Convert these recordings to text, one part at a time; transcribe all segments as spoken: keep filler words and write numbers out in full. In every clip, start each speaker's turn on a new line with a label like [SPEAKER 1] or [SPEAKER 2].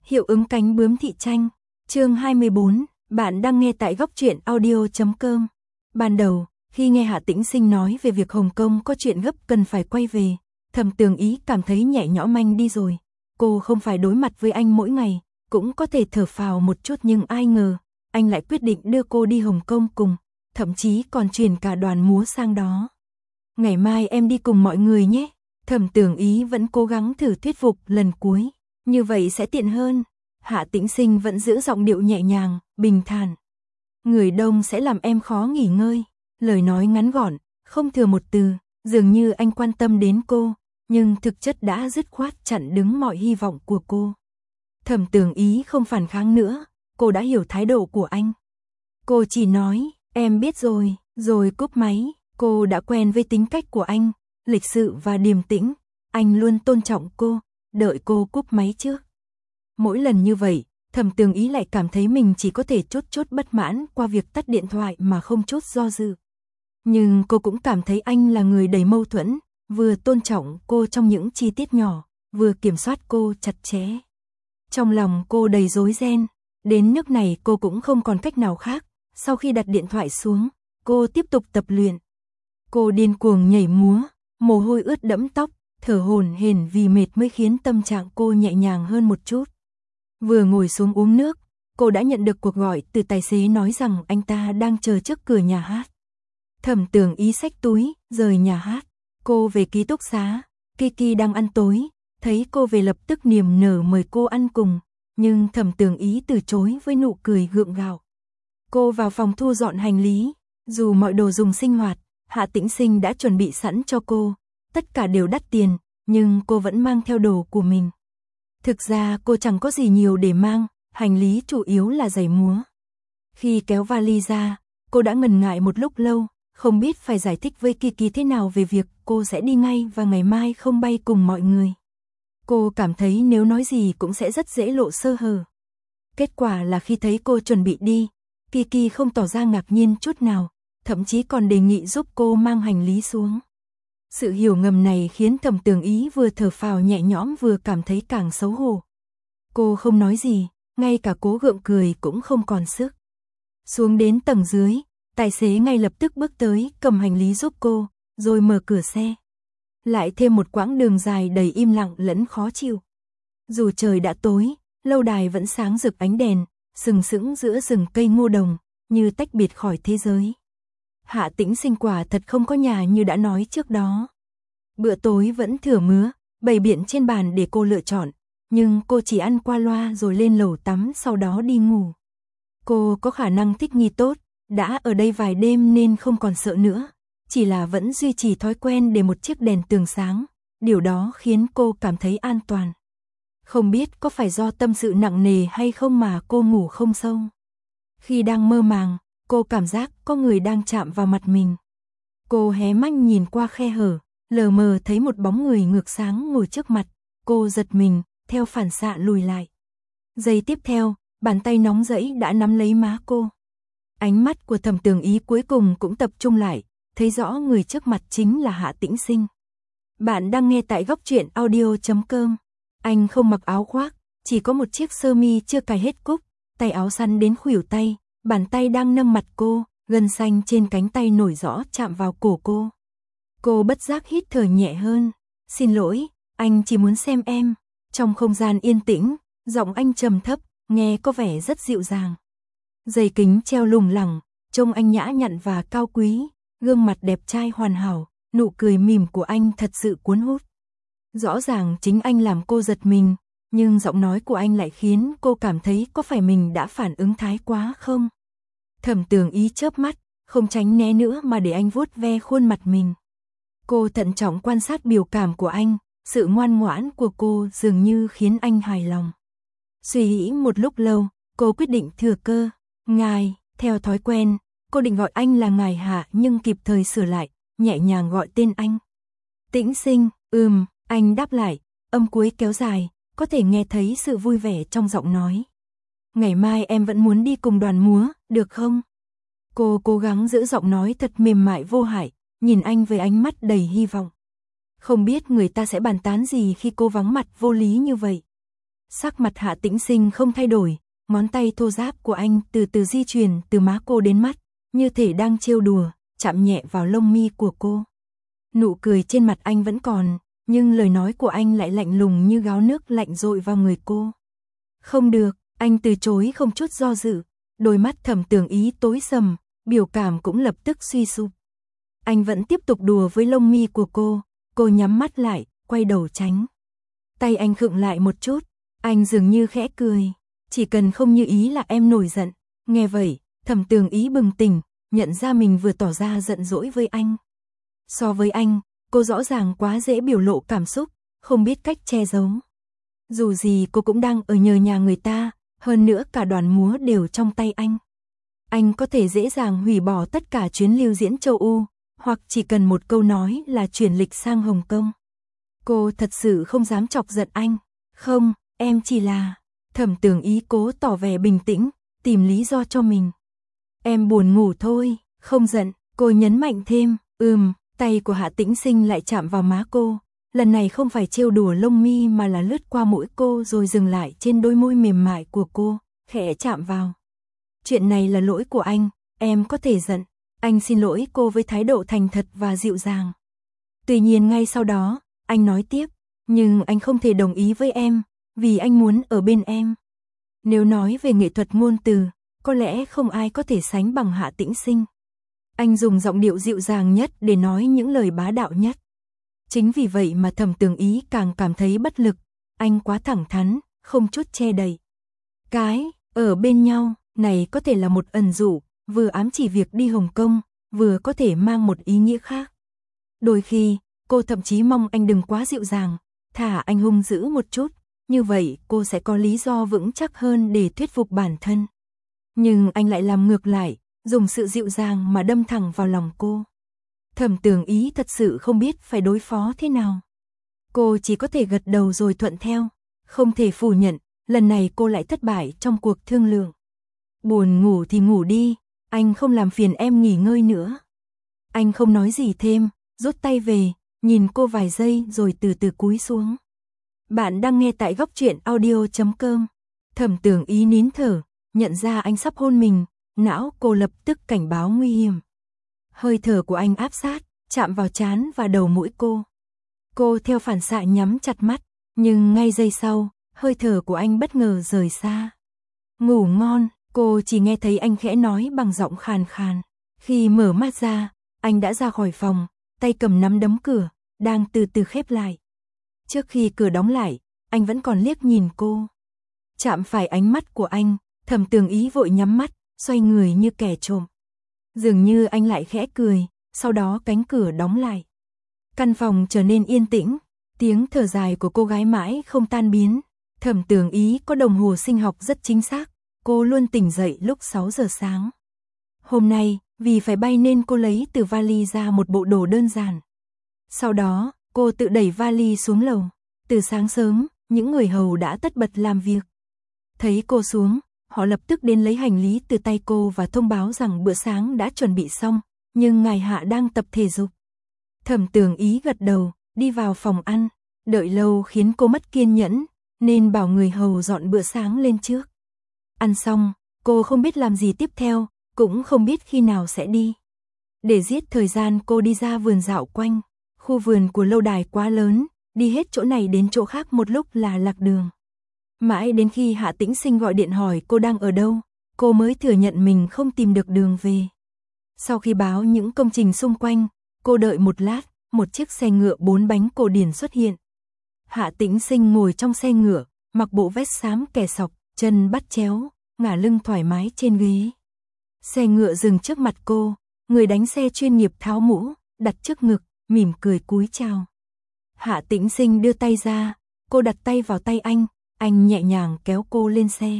[SPEAKER 1] Hiệu ứng cánh bướm thị tranh. Chương hai mươi bốn, bạn đang nghe tại góc truyện audio chấm com. Ban đầu, khi nghe Hạ Tĩnh Sinh nói về việc Hồng Kông có chuyện gấp cần phải quay về, Thẩm Tường Ý cảm thấy nhẹ nhõm anh đi rồi. Cô không phải đối mặt với anh mỗi ngày, cũng có thể thở phào một chút, nhưng ai ngờ, anh lại quyết định đưa cô đi Hồng Kông cùng, thậm chí còn chuyển cả đoàn múa sang đó. Ngày mai em đi cùng mọi người nhé. Thẩm Tường Ý vẫn cố gắng thử thuyết phục lần cuối, như vậy sẽ tiện hơn. Hạ Tĩnh Sinh vẫn giữ giọng điệu nhẹ nhàng, bình thản. Người đông sẽ làm em khó nghỉ ngơi. Lời nói ngắn gọn, không thừa một từ, dường như anh quan tâm đến cô, nhưng thực chất đã dứt khoát chặn đứng mọi hy vọng của cô. Thẩm Tường Ý không phản kháng nữa, cô đã hiểu thái độ của anh. Cô chỉ nói, em biết rồi, rồi cúp máy. Cô đã quen với tính cách của anh, lịch sự và điềm tĩnh, anh luôn tôn trọng cô, đợi cô cúp máy trước. Mỗi lần như vậy, Thẩm Tường Ý lại cảm thấy mình chỉ có thể chốt chốt bất mãn qua việc tắt điện thoại mà không chút do dự. Nhưng cô cũng cảm thấy anh là người đầy mâu thuẫn, vừa tôn trọng cô trong những chi tiết nhỏ, vừa kiểm soát cô chặt chẽ. Trong lòng cô đầy rối ren, đến nước này cô cũng không còn cách nào khác, sau khi đặt điện thoại xuống, cô tiếp tục tập luyện. Cô điên cuồng nhảy múa, mồ hôi ướt đẫm tóc, thở hổn hển vì mệt mới khiến tâm trạng cô nhẹ nhàng hơn một chút. Vừa ngồi xuống uống nước, cô đã nhận được cuộc gọi từ tài xế nói rằng anh ta đang chờ trước cửa nhà hát. Thẩm Tường Ý xách túi, rời nhà hát. Cô về ký túc xá, Kiki đang ăn tối, thấy cô về lập tức niềm nở mời cô ăn cùng, nhưng Thẩm Tường Ý từ chối với nụ cười gượng gạo. Cô vào phòng thu dọn hành lý, dù mọi đồ dùng sinh hoạt, Hạ Tĩnh Sinh đã chuẩn bị sẵn cho cô, tất cả đều đắt tiền, nhưng cô vẫn mang theo đồ của mình. Thực ra cô chẳng có gì nhiều để mang, hành lý chủ yếu là giày múa. Khi kéo vali ra, cô đã ngần ngại một lúc lâu, không biết phải giải thích với Kiki thế nào về việc cô sẽ đi ngay và ngày mai không bay cùng mọi người. Cô cảm thấy nếu nói gì cũng sẽ rất dễ lộ sơ hở. Kết quả là khi thấy cô chuẩn bị đi, Kiki không tỏ ra ngạc nhiên chút nào, thậm chí còn đề nghị giúp cô mang hành lý xuống. Sự hiểu ngầm này khiến Thẩm Tường Ý vừa thở phào nhẹ nhõm vừa cảm thấy càng xấu hổ. Cô không nói gì, ngay cả cố gượng cười cũng không còn sức. Xuống đến tầng dưới, tài xế ngay lập tức bước tới cầm hành lý giúp cô, rồi mở cửa xe. Lại thêm một quãng đường dài đầy im lặng lẫn khó chịu. Dù trời đã tối, lâu đài vẫn sáng rực ánh đèn, sừng sững giữa rừng cây ngô đồng, như tách biệt khỏi thế giới. Hạ Tĩnh Sinh quả thật không có nhà như đã nói trước đó. Bữa tối vẫn thừa mứa, bày biện trên bàn để cô lựa chọn, nhưng cô chỉ ăn qua loa rồi lên lầu tắm sau đó đi ngủ. Cô có khả năng thích nghi tốt, đã ở đây vài đêm nên không còn sợ nữa, chỉ là vẫn duy trì thói quen để một chiếc đèn tường sáng, điều đó khiến cô cảm thấy an toàn. Không biết có phải do tâm sự nặng nề hay không mà cô ngủ không sâu. Khi đang mơ màng, cô cảm giác có người đang chạm vào mặt mình. Cô hé mắt nhìn qua khe hở, lờ mờ thấy một bóng người ngược sáng ngồi trước mặt, cô giật mình, theo phản xạ lùi lại. Giây tiếp theo, bàn tay nóng rẫy đã nắm lấy má cô. Ánh mắt của Thẩm Tường Ý cuối cùng cũng tập trung lại, thấy rõ người trước mặt chính là Hạ Tĩnh Sinh. Bạn đang nghe tại góc truyện audio chấm com. Anh không mặc áo khoác, chỉ có một chiếc sơ mi chưa cài hết cúc, tay áo săn đến khuỷu tay, bàn tay đang nâng mặt cô, gân xanh trên cánh tay nổi rõ chạm vào cổ cô. Cô bất giác hít thở nhẹ hơn. Xin lỗi, anh chỉ muốn xem em. Trong không gian yên tĩnh, giọng anh trầm thấp, nghe có vẻ rất dịu dàng. Giày kính treo lủng lẳng, trông anh nhã nhặn và cao quý, gương mặt đẹp trai hoàn hảo, nụ cười mỉm của anh thật sự cuốn hút. Rõ ràng chính anh làm cô giật mình, nhưng giọng nói của anh lại khiến cô cảm thấy có phải mình đã phản ứng thái quá không? Thẩm Tường Ý chớp mắt, không tránh né nữa mà để anh vuốt ve khuôn mặt mình. Cô thận trọng quan sát biểu cảm của anh, sự ngoan ngoãn của cô dường như khiến anh hài lòng. Suy nghĩ một lúc lâu, cô quyết định thừa cơ. Ngài, theo thói quen, cô định gọi anh là ngài Hạ nhưng kịp thời sửa lại, nhẹ nhàng gọi tên anh. Tĩnh Sinh, ừm, anh đáp lại, âm cuối kéo dài, có thể nghe thấy sự vui vẻ trong giọng nói. Ngày mai em vẫn muốn đi cùng đoàn múa, được không? Cô cố gắng giữ giọng nói thật mềm mại vô hại, nhìn anh với ánh mắt đầy hy vọng. Không biết người ta sẽ bàn tán gì khi cô vắng mặt vô lý như vậy. Sắc mặt Hạ Tĩnh Sinh không thay đổi, ngón tay thô ráp của anh từ từ di chuyển từ má cô đến mắt, như thể đang trêu đùa, chạm nhẹ vào lông mi của cô. Nụ cười trên mặt anh vẫn còn, nhưng lời nói của anh lại lạnh lùng như gáo nước lạnh dội vào người cô. Không được, anh từ chối không chút do dự, đôi mắt Thẩm Tường Ý tối sầm, biểu cảm cũng lập tức suy sụp. Anh vẫn tiếp tục đùa với lông mi của cô, cô nhắm mắt lại, quay đầu tránh. Tay anh khựng lại một chút, anh dường như khẽ cười, chỉ cần không như ý là em nổi giận. Nghe vậy, Thẩm Tường Ý bừng tỉnh, nhận ra mình vừa tỏ ra giận dỗi với anh. So với anh, cô rõ ràng quá dễ biểu lộ cảm xúc, không biết cách che giấu. Dù gì cô cũng đang ở nhờ nhà người ta, hơn nữa cả đoàn múa đều trong tay anh. Anh có thể dễ dàng hủy bỏ tất cả chuyến lưu diễn châu Âu, hoặc chỉ cần một câu nói là chuyển lịch sang Hồng Kông. Cô thật sự không dám chọc giận anh. Không, em chỉ là... Thẩm Tường Ý cố tỏ vẻ bình tĩnh, tìm lý do cho mình. Em buồn ngủ thôi, không giận, cô nhấn mạnh thêm. Ừm, tay của Hạ Tĩnh Sinh lại chạm vào má cô. Lần này không phải trêu đùa lông mi mà là lướt qua mũi cô rồi dừng lại trên đôi môi mềm mại của cô, khẽ chạm vào. Chuyện này là lỗi của anh, em có thể giận. Anh xin lỗi cô với thái độ thành thật và dịu dàng. Tuy nhiên ngay sau đó, anh nói tiếp, nhưng anh không thể đồng ý với em, vì anh muốn ở bên em. Nếu nói về nghệ thuật ngôn từ, có lẽ không ai có thể sánh bằng Hạ Tĩnh Sinh. Anh dùng giọng điệu dịu dàng nhất để nói những lời bá đạo nhất. Chính vì vậy mà Thẩm Tường Ý càng cảm thấy bất lực, anh quá thẳng thắn, không chút che đậy. Cái, ở bên nhau, này có thể là một ẩn dụ, vừa ám chỉ việc đi Hồng Kông, vừa có thể mang một ý nghĩa khác. Đôi khi, cô thậm chí mong anh đừng quá dịu dàng, thả anh hung dữ một chút, như vậy cô sẽ có lý do vững chắc hơn để thuyết phục bản thân. Nhưng anh lại làm ngược lại, dùng sự dịu dàng mà đâm thẳng vào lòng cô. Thẩm Tường Ý thật sự không biết phải đối phó thế nào. Cô chỉ có thể gật đầu rồi thuận theo, không thể phủ nhận, lần này cô lại thất bại trong cuộc thương lượng. Buồn ngủ thì ngủ đi, anh không làm phiền em nghỉ ngơi nữa. Anh không nói gì thêm, rút tay về, nhìn cô vài giây rồi từ từ cúi xuống. Bạn đang nghe tại góc truyện audio chấm com. Thẩm Tường Ý nín thở, nhận ra anh sắp hôn mình, não cô lập tức cảnh báo nguy hiểm. Hơi thở của anh áp sát, chạm vào trán và đầu mũi cô. Cô theo phản xạ nhắm chặt mắt, nhưng ngay giây sau, hơi thở của anh bất ngờ rời xa. Ngủ ngon, cô chỉ nghe thấy anh khẽ nói bằng giọng khàn khàn. Khi mở mắt ra, anh đã ra khỏi phòng, tay cầm nắm đấm cửa, đang từ từ khép lại. Trước khi cửa đóng lại, anh vẫn còn liếc nhìn cô. Chạm phải ánh mắt của anh, Thẩm Tường Ý vội nhắm mắt, xoay người như kẻ trộm. Dường như anh lại khẽ cười, sau đó cánh cửa đóng lại. Căn phòng trở nên yên tĩnh, tiếng thở dài của cô gái mãi không tan biến. Thẩm Tường Ý có đồng hồ sinh học rất chính xác, cô luôn tỉnh dậy lúc sáu giờ sáng. Hôm nay, vì phải bay nên cô lấy từ vali ra một bộ đồ đơn giản. Sau đó, cô tự đẩy vali xuống lầu. Từ sáng sớm, những người hầu đã tất bật làm việc. Thấy cô xuống, họ lập tức đến lấy hành lý từ tay cô và thông báo rằng bữa sáng đã chuẩn bị xong, nhưng ngài Hạ đang tập thể dục. Thẩm Tường Ý gật đầu, đi vào phòng ăn, đợi lâu khiến cô mất kiên nhẫn, nên bảo người hầu dọn bữa sáng lên trước. Ăn xong, cô không biết làm gì tiếp theo, cũng không biết khi nào sẽ đi. Để giết thời gian cô đi ra vườn dạo quanh, khu vườn của lâu đài quá lớn, đi hết chỗ này đến chỗ khác một lúc là lạc đường. Mãi đến khi Hạ Tĩnh Sinh gọi điện hỏi cô đang ở đâu, cô mới thừa nhận mình không tìm được đường về. Sau khi báo những công trình xung quanh, cô đợi một lát, một chiếc xe ngựa bốn bánh cổ điển xuất hiện. Hạ Tĩnh Sinh ngồi trong xe ngựa, mặc bộ vest xám kẻ sọc, chân bắt chéo, ngả lưng thoải mái trên ghế. Xe ngựa dừng trước mặt cô, người đánh xe chuyên nghiệp tháo mũ, đặt trước ngực, mỉm cười cúi chào. Hạ Tĩnh Sinh đưa tay ra, cô đặt tay vào tay anh, anh nhẹ nhàng kéo cô lên xe.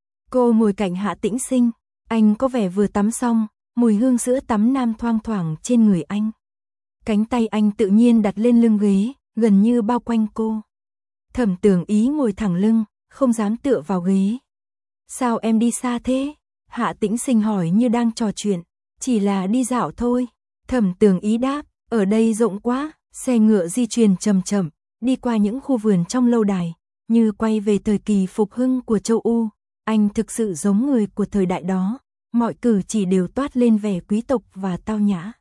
[SPEAKER 1] Cô ngồi cạnh Hạ Tĩnh Sinh, anh có vẻ vừa tắm xong, mùi hương sữa tắm nam thoang thoảng trên người anh. Cánh tay anh tự nhiên đặt lên lưng ghế, gần như bao quanh cô. Thẩm Tường Ý ngồi thẳng lưng, không dám tựa vào ghế. Sao em đi xa thế? Hạ Tĩnh Sinh hỏi như đang trò chuyện. Chỉ là đi dạo thôi. Thẩm Tường Ý đáp, ở đây rộng quá. Xe ngựa di chuyển chậm chậm, đi qua những khu vườn trong lâu đài, như quay về thời kỳ phục hưng của châu U. Anh thực sự giống người của thời đại đó, mọi cử chỉ đều toát lên vẻ quý tộc và tao nhã.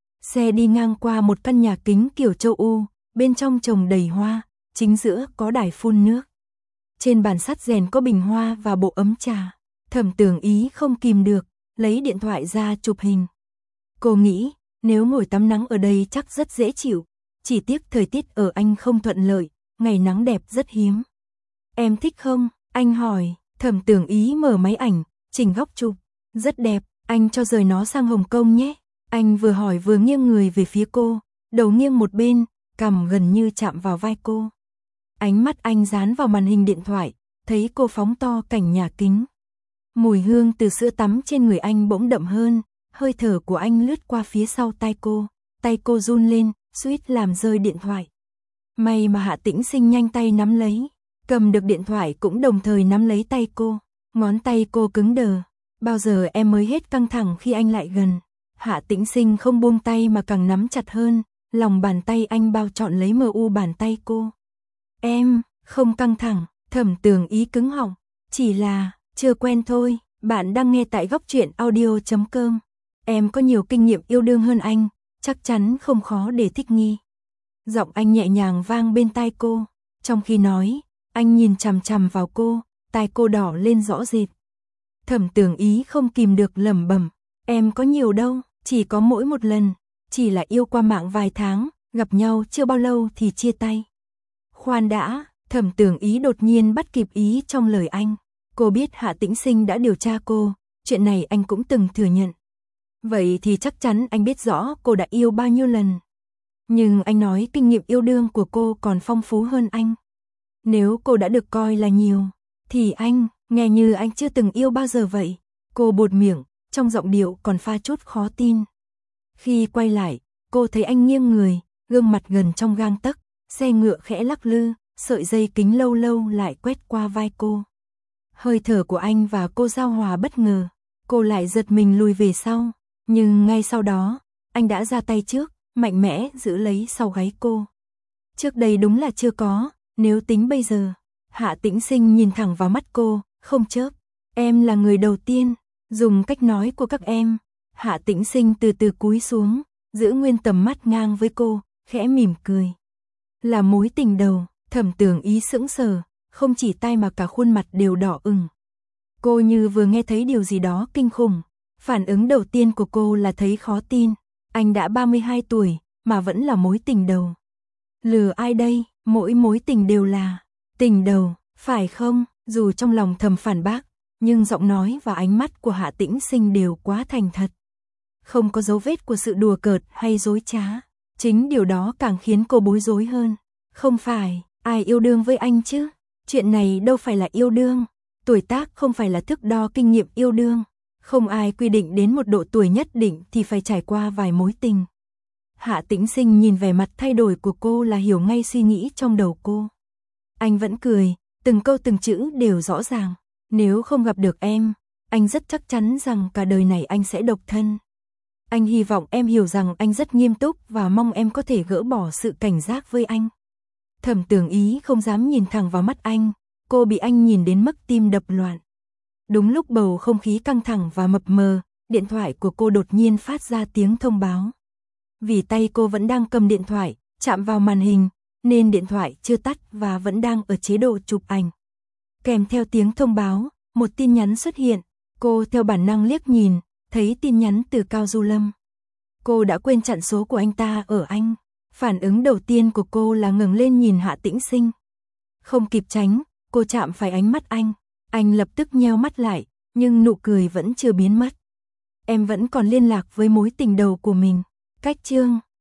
[SPEAKER 1] Xe đi ngang qua một căn nhà kính kiểu châu U, bên trong trồng đầy hoa, chính giữa có đài phun nước. Trên bàn sắt rèn có bình hoa và bộ ấm trà. Thẩm Tường Ý không kìm được, lấy điện thoại ra chụp hình. Cô nghĩ, nếu ngồi tắm nắng ở đây chắc rất dễ chịu, chỉ tiếc thời tiết ở Anh không thuận lợi, ngày nắng đẹp rất hiếm. Em thích không? Anh hỏi. Thẩm Tường Ý mở máy ảnh, chỉnh góc chụp. Rất đẹp, anh cho rời nó sang Hồng Kông nhé. Anh vừa hỏi vừa nghiêng người về phía cô, đầu nghiêng một bên, cằm gần như chạm vào vai cô. Ánh mắt anh dán vào màn hình điện thoại, thấy cô phóng to cảnh nhà kính. Mùi hương từ sữa tắm trên người anh bỗng đậm hơn, hơi thở của anh lướt qua phía sau tay cô, tay cô run lên, suýt làm rơi điện thoại. May mà Hạ Tĩnh Sinh nhanh tay nắm lấy, cầm được điện thoại cũng đồng thời nắm lấy tay cô, ngón tay cô cứng đờ. Bao giờ em mới hết căng thẳng khi anh lại gần? Hạ Tĩnh Sinh không buông tay mà càng nắm chặt hơn, lòng bàn tay anh bao trọn lấy mờ u bàn tay cô. Em, không căng thẳng, Thẩm Tường Ý cứng họng, chỉ là, chưa quen thôi. Bạn đang nghe tại góc truyện audio chấm com. Em có nhiều kinh nghiệm yêu đương hơn anh, chắc chắn không khó để thích nghi. Giọng anh nhẹ nhàng vang bên tai cô, trong khi nói, anh nhìn chằm chằm vào cô, tai cô đỏ lên rõ rệt. Thẩm Tường Ý không kìm được lẩm bẩm, em có nhiều đâu, chỉ có mỗi một lần, chỉ là yêu qua mạng vài tháng, gặp nhau chưa bao lâu thì chia tay. Khoan đã, Thẩm Tường Ý đột nhiên bắt kịp ý trong lời anh. Cô biết Hạ Tĩnh Sinh đã điều tra cô, chuyện này anh cũng từng thừa nhận. Vậy thì chắc chắn anh biết rõ cô đã yêu bao nhiêu lần. Nhưng anh nói kinh nghiệm yêu đương của cô còn phong phú hơn anh. Nếu cô đã được coi là nhiều, thì anh, nghe như anh chưa từng yêu bao giờ vậy. Cô buột miệng, trong giọng điệu còn pha chút khó tin. Khi quay lại, cô thấy anh nghiêng người, gương mặt gần trong gang tấc, xe ngựa khẽ lắc lư, sợi dây kính lâu lâu lại quét qua vai cô. Hơi thở của anh và cô giao hòa bất ngờ, cô lại giật mình lùi về sau, nhưng ngay sau đó, anh đã ra tay trước, mạnh mẽ giữ lấy sau gáy cô. Trước đây đúng là chưa có, nếu tính bây giờ. Hạ Tĩnh Sinh nhìn thẳng vào mắt cô, không chớp. Em là người đầu tiên, dùng cách nói của các em. Hạ Tĩnh Sinh từ từ cúi xuống, giữ nguyên tầm mắt ngang với cô, khẽ mỉm cười. Là mối tình đầu. Thẩm Tường Ý sững sờ, không chỉ tai mà cả khuôn mặt đều đỏ ửng. Cô như vừa nghe thấy điều gì đó kinh khủng. Phản ứng đầu tiên của cô là thấy khó tin. Anh đã ba mươi hai tuổi, mà vẫn là mối tình đầu. Lừa ai đây? Mỗi mối tình đều là tình đầu, phải không? Dù trong lòng thầm phản bác, nhưng giọng nói và ánh mắt của Hạ Tĩnh Sinh đều quá thành thật. Không có dấu vết của sự đùa cợt hay dối trá. Chính điều đó càng khiến cô bối rối hơn. Không phải, ai yêu đương với anh chứ? Chuyện này đâu phải là yêu đương. Tuổi tác không phải là thước đo kinh nghiệm yêu đương. Không ai quy định đến một độ tuổi nhất định thì phải trải qua vài mối tình. Hạ Tĩnh Sinh nhìn vẻ mặt thay đổi của cô là hiểu ngay suy nghĩ trong đầu cô. Anh vẫn cười, từng câu từng chữ đều rõ ràng. Nếu không gặp được em, anh rất chắc chắn rằng cả đời này anh sẽ độc thân. Anh hy vọng em hiểu rằng anh rất nghiêm túc và mong em có thể gỡ bỏ sự cảnh giác với anh. Thẩm Tường Ý không dám nhìn thẳng vào mắt anh, cô bị anh nhìn đến mức tim đập loạn. Đúng lúc bầu không khí căng thẳng và mập mờ, điện thoại của cô đột nhiên phát ra tiếng thông báo. Vì tay cô vẫn đang cầm điện thoại, chạm vào màn hình, nên điện thoại chưa tắt và vẫn đang ở chế độ chụp ảnh. Kèm theo tiếng thông báo, một tin nhắn xuất hiện, cô theo bản năng liếc nhìn, thấy tin nhắn từ Cao Du Lâm. Cô đã quên chặn số của anh ta ở Anh. Phản ứng đầu tiên của cô là ngẩng lên nhìn Hạ Tĩnh Sinh. Không kịp tránh, cô chạm phải ánh mắt anh. Anh lập tức nheo mắt lại, nhưng nụ cười vẫn chưa biến mất. Em vẫn còn liên lạc với mối tình đầu của mình. Cách chương